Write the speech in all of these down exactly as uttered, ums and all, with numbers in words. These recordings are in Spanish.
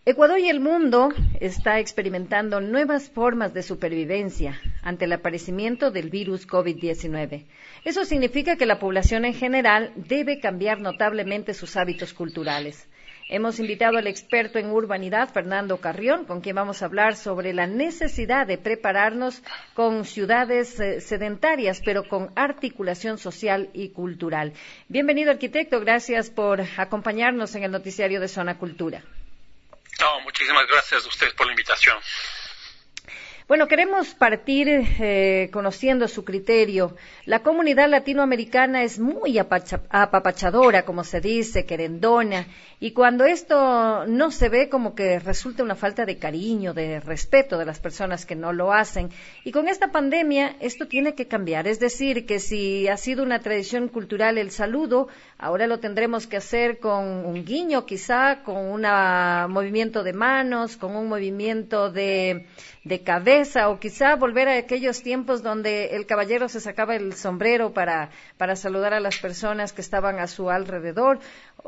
Ecuador y el mundo está experimentando nuevas formas de supervivencia ante el aparecimiento del virus COVID diecinueve. Eso significa que la población en general debe cambiar notablemente sus hábitos culturales. Hemos invitado al experto en urbanidad, Fernando Carrión, con quien vamos a hablar sobre la necesidad de prepararnos con ciudades eh, sedentarias, pero con articulación social y cultural. Bienvenido, arquitecto. Gracias por acompañarnos en el noticiario de Zona Cultura. No, muchísimas gracias a ustedes por la invitación. Bueno, queremos partir eh, conociendo su criterio. La comunidad latinoamericana es muy apacha, apapachadora, como se dice, querendona, y cuando esto no se ve, como que resulta una falta de cariño, de respeto de las personas que no lo hacen. Y con esta pandemia esto tiene que cambiar, es decir, que si ha sido una tradición cultural el saludo, ahora lo tendremos que hacer con un guiño quizá, con un movimiento de manos, con un movimiento de, de cabeza, o quizá volver a aquellos tiempos donde el caballero se sacaba el sombrero para, para saludar a las personas que estaban a su alrededor,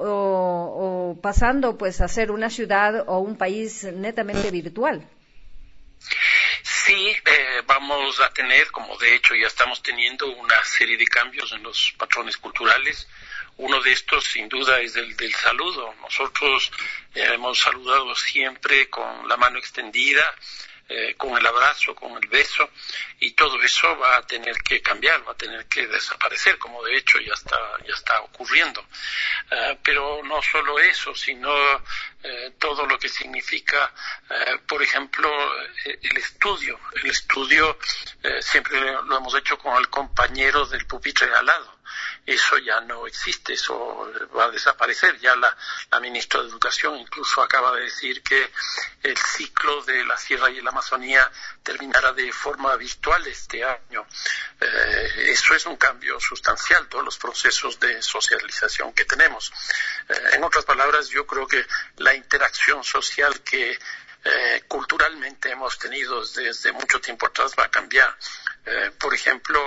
o, o pasando pues a ser una ciudad o un país netamente virtual. Sí, eh, vamos a tener, como de hecho ya estamos teniendo, una serie de cambios en los patrones culturales. Uno de estos, sin duda, es el del saludo. Nosotros eh, hemos saludado siempre con la mano extendida, eh, con el abrazo, con el beso, y todo eso va a tener que cambiar, va a tener que desaparecer, como de hecho ya está, ya está ocurriendo. Uh, pero no solo eso, sino eh, todo lo que significa, eh, por ejemplo, eh, el estudio. El estudio eh, siempre lo hemos hecho con el compañero del pupitre al lado. Eso ya no existe, eso va a desaparecer. Ya la, la ministra de Educación incluso acaba de decir que el ciclo de la Sierra y la Amazonía terminará de forma virtual este año. Eh, eso es un cambio sustancial, todos los procesos de socialización que tenemos. Eh, en otras palabras, yo creo que la interacción social que Eh, culturalmente hemos tenido desde mucho tiempo atrás va a cambiar. Eh, por ejemplo,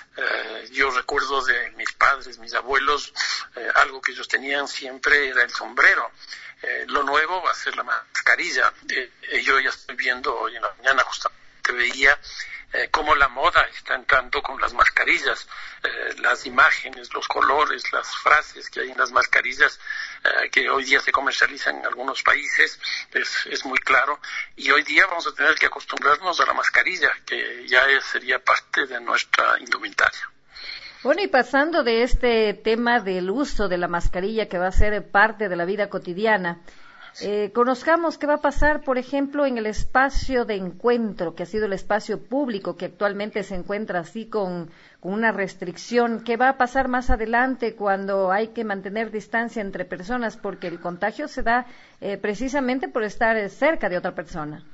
eh, yo recuerdo de mis padres, mis abuelos, eh, algo que ellos tenían siempre era el sombrero. Eh, lo nuevo va a ser la mascarilla. Eh, yo ya estoy viendo hoy en la mañana, justamente veía eh, cómo la moda está entrando con las mascarillas, eh, las imágenes, los colores, las frases que hay en las mascarillas, eh, que hoy día se comercializan en algunos países, es, es muy claro, y hoy día vamos a tener que acostumbrarnos a la mascarilla, que ya es, sería parte de nuestra indumentaria. Bueno, y pasando de este tema del uso de la mascarilla, que va a ser parte de la vida cotidiana, Eh, conozcamos qué va a pasar, por ejemplo, en el espacio de encuentro, que ha sido el espacio público, que actualmente se encuentra así con, con una restricción. ¿Qué va a pasar más adelante cuando hay que mantener distancia entre personas? Porque el contagio se da eh, precisamente por estar cerca de otra persona.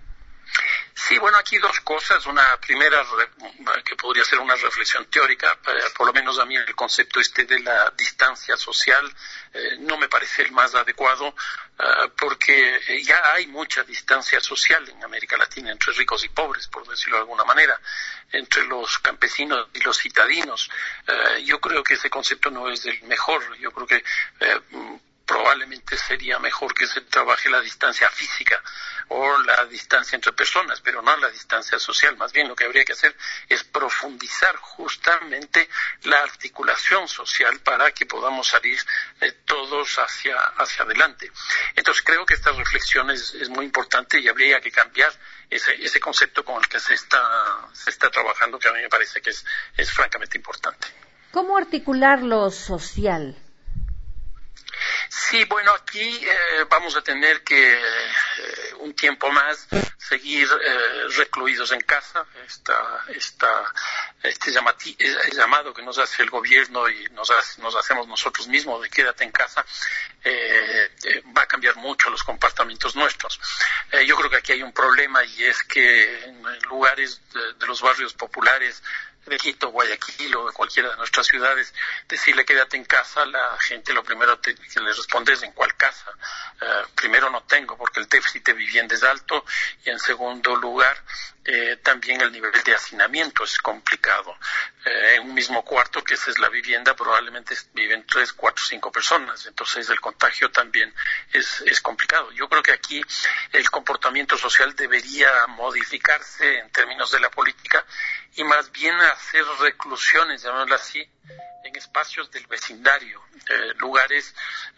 Sí, bueno, aquí dos cosas. Una primera, que podría ser una reflexión teórica, por lo menos a mí el concepto este de la distancia social eh, no me parece el más adecuado, uh, porque ya hay mucha distancia social en América Latina entre ricos y pobres, por decirlo de alguna manera, entre los campesinos y los citadinos. Uh, yo creo que ese concepto no es el mejor. Yo creo que uh, probablemente sería mejor que se trabaje la distancia física o la distancia entre personas, pero no la distancia social. Más bien lo que habría que hacer es profundizar justamente la articulación social para que podamos salir eh, todos hacia, hacia adelante. Entonces creo que esta reflexión es, es muy importante y habría que cambiar ese, ese concepto con el que se está, se está trabajando, que a mí me parece que es, es francamente importante. ¿Cómo articular lo social? Sí, bueno, aquí eh, vamos a tener que eh, un tiempo más seguir eh, recluidos en casa. Esta, esta, este llamati, el llamado que nos hace el gobierno y nos, hace, nos hacemos nosotros mismos de quédate en casa, eh, eh, va a cambiar mucho los comportamientos nuestros. Eh, yo creo que aquí hay un problema, y es que en lugares de, de los barrios populares de Quito, Guayaquil o de cualquiera de nuestras ciudades, decirle quédate en casa, la gente lo primero te, que le responde es en cuál casa. Uh, primero no tengo porque el déficit de vivienda es alto y en segundo lugar eh, también el nivel de hacinamiento es complicado. Eh, en un mismo cuarto, que esa es la vivienda, probablemente viven tres, cuatro, cinco personas, entonces el contagio también es, es complicado. Yo creo que aquí el comportamiento social debería modificarse en términos de la política y más bien hacer reclusiones, llamémoslo así, en espacios del vecindario, eh, lugares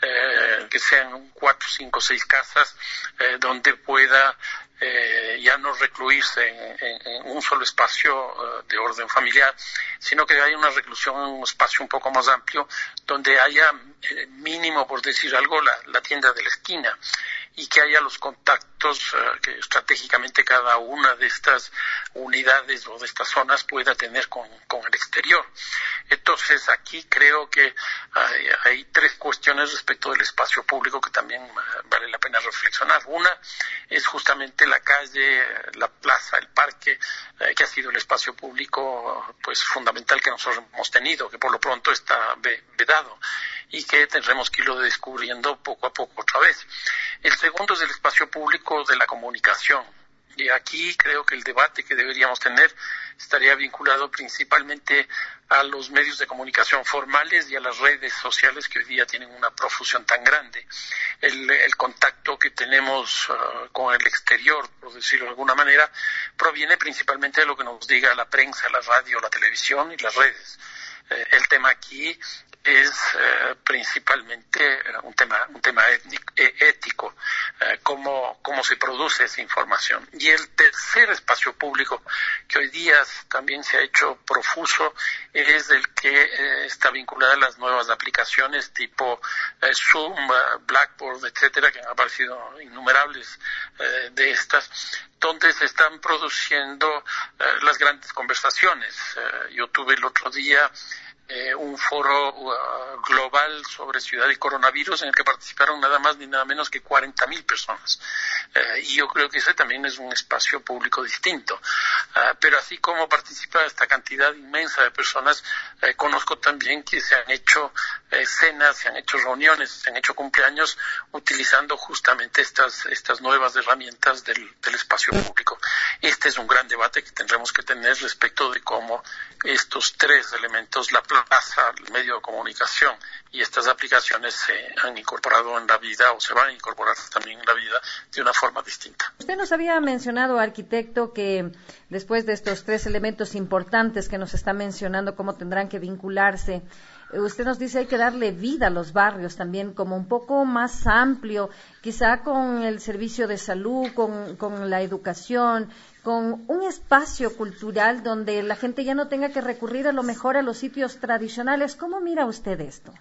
eh, que sean cuatro, cinco, seis casas, eh, donde pueda eh, ya no recluirse en, en, en un solo espacio uh, de orden familiar, sino que haya una reclusión en un espacio un poco más amplio, donde haya eh, mínimo, por decir algo, la, la tienda de la esquina, y que haya los contactos uh, que estratégicamente cada una de estas unidades o de estas zonas pueda tener con, con el exterior. Entonces, aquí creo que hay, hay tres cuestiones respecto del espacio público que también uh, vale la pena reflexionar. Una es justamente la calle, la plaza, el parque, uh, que ha sido el espacio público pues fundamental que nosotros hemos tenido, que por lo pronto está vedado y que tendremos que irlo descubriendo poco a poco otra vez. El segundo es el espacio público de la comunicación. Y aquí creo que el debate que deberíamos tener estaría vinculado principalmente a los medios de comunicación formales y a las redes sociales que hoy día tienen una profusión tan grande. El, el contacto que tenemos uh, con el exterior, por decirlo de alguna manera, proviene principalmente de lo que nos diga la prensa, la radio, la televisión y las redes. Eh, el tema aquí es eh, principalmente eh, un tema un tema étnico, eh, ético, eh, cómo, cómo se produce esa información. Y el tercer espacio público que hoy día también se ha hecho profuso es el que eh, está vinculado a las nuevas aplicaciones tipo eh, Zoom, eh, Blackboard, etcétera, que han aparecido innumerables eh, de estas, donde se están produciendo eh, las grandes conversaciones. Eh, yo tuve el otro día Eh, un foro uh, global sobre ciudad y coronavirus en el que participaron nada más ni nada menos que cuarenta mil personas. Uh, y yo creo que ese también es un espacio público distinto. Uh, pero así como participa esta cantidad inmensa de personas, uh, conozco también que se han hecho uh, cenas, se han hecho reuniones, se han hecho cumpleaños utilizando justamente estas, estas nuevas herramientas del, del espacio público. Este es un gran debate que tendremos que tener respecto de cómo estos tres elementos, la plaza, el medio de comunicación y estas aplicaciones se han incorporado en la vida o se van a incorporar también en la vida de una forma distinta. Usted nos había mencionado, arquitecto, que después de estos tres elementos importantes que nos está mencionando, cómo tendrán que vincularse, usted nos dice hay que darle vida a los barrios también, como un poco más amplio, quizá con el servicio de salud, con, con la educación, con un espacio cultural donde la gente ya no tenga que recurrir a lo mejor a los sitios tradicionales. ¿Cómo mira usted esto?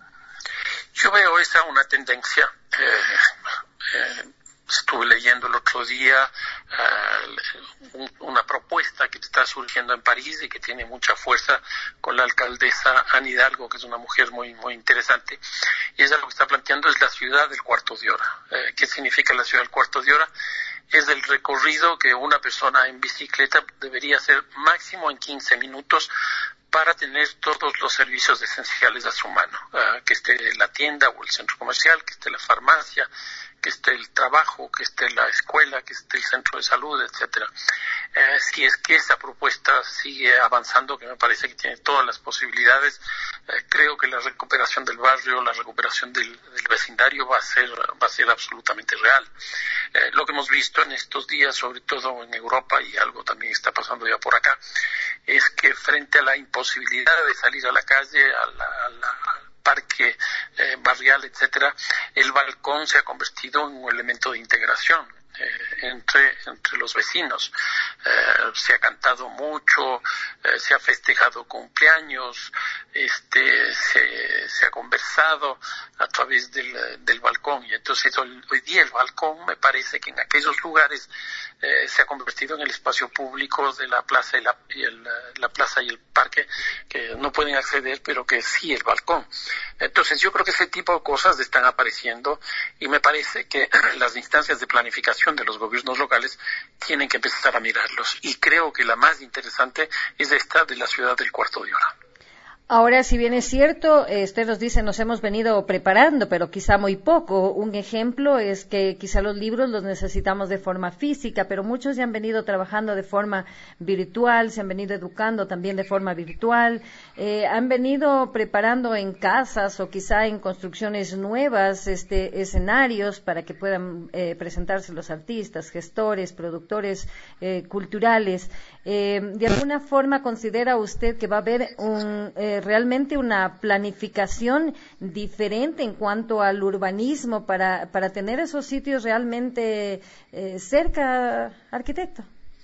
Yo veo esa una tendencia. Eh, eh, estuve leyendo el otro día uh, un, una propuesta que está surgiendo en París y que tiene mucha fuerza con la alcaldesa Anne Hidalgo, que es una mujer muy muy interesante. Y ella lo que está planteando es la ciudad del cuarto de hora. Eh, ¿Qué significa la ciudad del cuarto de hora? Es el recorrido que una persona en bicicleta debería hacer máximo en quince minutos para tener todos los servicios esenciales a su mano, uh, que esté la tienda o el centro comercial, que esté la farmacia, que esté el trabajo, que esté la escuela, que esté el centro de salud, etcétera. Eh, si es que esa propuesta sigue avanzando, que me parece que tiene todas las posibilidades, eh, creo que la recuperación del barrio, la recuperación del, del vecindario va a ser va a ser absolutamente real. Eh, lo que hemos visto en estos días, sobre todo en Europa, y algo también está pasando ya por acá, es que frente a la imposibilidad de salir a la calle, a la, a la parque eh, barrial, etcétera, el balcón se ha convertido en un elemento de integración eh, entre entre los vecinos. Eh, se ha cantado mucho, eh, se ha festejado cumpleaños, este se, se ha conversado a través del, del balcón, y entonces hoy, hoy día el balcón me parece que en aquellos lugares eh, se ha convertido en el espacio público de la plaza y la, y el, la plaza y el parque, que no pueden acceder, pero que sí el balcón. Entonces yo creo que ese tipo de cosas están apareciendo y me parece que las instancias de planificación de los gobiernos gobiernos locales tienen que empezar a mirarlos. Y creo que la más interesante es esta de la ciudad del cuarto de hora. Ahora, si bien es cierto, eh, usted nos dice, nos hemos venido preparando, pero quizá muy poco. Un ejemplo es que quizá los libros los necesitamos de forma física, pero muchos ya han venido trabajando de forma virtual, se han venido educando también de forma virtual, eh, han venido preparando en casas o quizá en construcciones nuevas este, escenarios para que puedan eh, presentarse los artistas, gestores, productores eh, culturales. Eh, ¿De alguna forma considera usted que va a haber un... Eh, realmente una planificación diferente en cuanto al urbanismo para, para tener esos sitios realmente eh, cerca, arquitecto?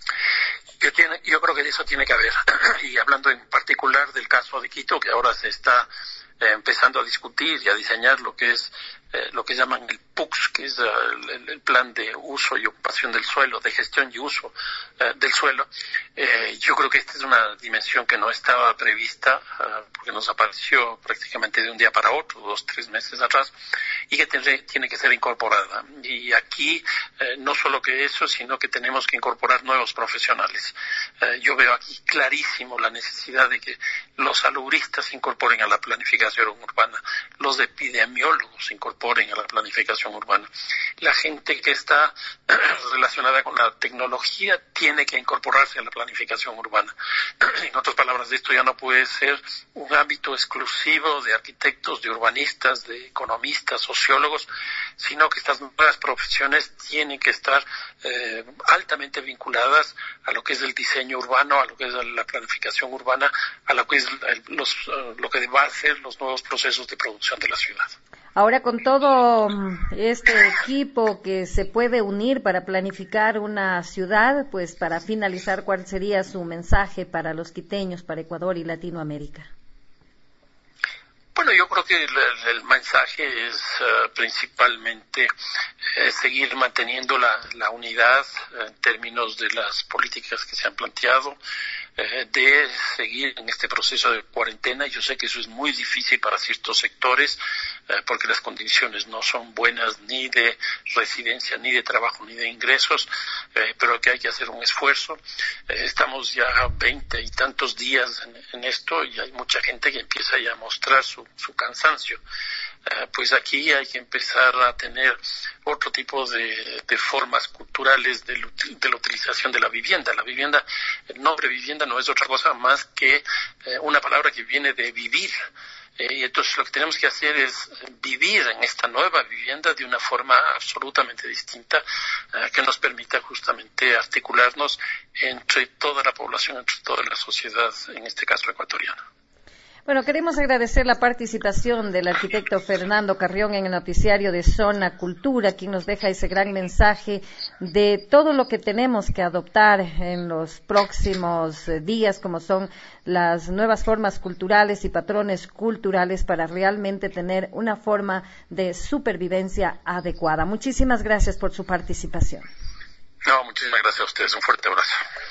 Yo, tiene, yo creo que eso tiene que haber. Y hablando en particular del caso de Quito, que ahora se está eh, empezando a discutir y a diseñar lo que es eh, lo que llaman el P U C S, que es uh, el, el plan de uso y ocupación del suelo, de gestión y uso uh, del suelo. Eh, yo creo que esta es una dimensión que no estaba prevista, uh, porque nos apareció prácticamente de un día para otro, dos, tres meses atrás, y que tiene, tiene que ser incorporada. Y aquí, eh, no solo que eso, sino que tenemos que incorporar nuevos profesionales. Eh, yo veo aquí clarísimo la necesidad de que los salubristas se incorporen a la planificación urbana, los epidemiólogos se incorporen a la planificación urbana. La gente que está relacionada con la tecnología tiene que incorporarse a la planificación urbana. En otras palabras, esto ya no puede ser un ámbito exclusivo de arquitectos, de urbanistas, de economistas, sociólogos, sino que estas nuevas profesiones tienen que estar eh, altamente vinculadas a lo que es el diseño urbano, a lo que es la planificación urbana, a lo que es el, los, uh, lo que va a ser los nuevos procesos de producción de la ciudad. Ahora, con todo este equipo que se puede unir para planificar una ciudad, pues para finalizar, ¿cuál sería su mensaje para los quiteños, para Ecuador y Latinoamérica? Bueno, yo creo que el, el mensaje es uh, principalmente eh, seguir manteniendo la, la unidad en términos de las políticas que se han planteado, eh, de seguir en este proceso de cuarentena. Yo sé que eso es muy difícil para ciertos sectores, eh, porque las condiciones no son buenas ni de residencia, ni de trabajo, ni de ingresos, eh, pero que hay que hacer un esfuerzo. Eh, estamos ya veinte y tantos días en, en esto y hay mucha gente que empieza ya a mostrar su su cansancio. Uh, pues aquí hay que empezar a tener otro tipo de, de formas culturales de, de la utilización de la vivienda. La vivienda, el nombre vivienda no es otra cosa más que eh, una palabra que viene de vivir. Eh, y entonces lo que tenemos que hacer es vivir en esta nueva vivienda de una forma absolutamente distinta, eh, que nos permita justamente articularnos entre toda la población, entre toda la sociedad, en este caso ecuatoriana. Bueno, queremos agradecer la participación del arquitecto Fernando Carrión en el noticiario de Zona Cultura, quien nos deja ese gran mensaje de todo lo que tenemos que adoptar en los próximos días, como son las nuevas formas culturales y patrones culturales para realmente tener una forma de supervivencia adecuada. Muchísimas gracias por su participación. No, muchísimas gracias a ustedes. Un fuerte abrazo.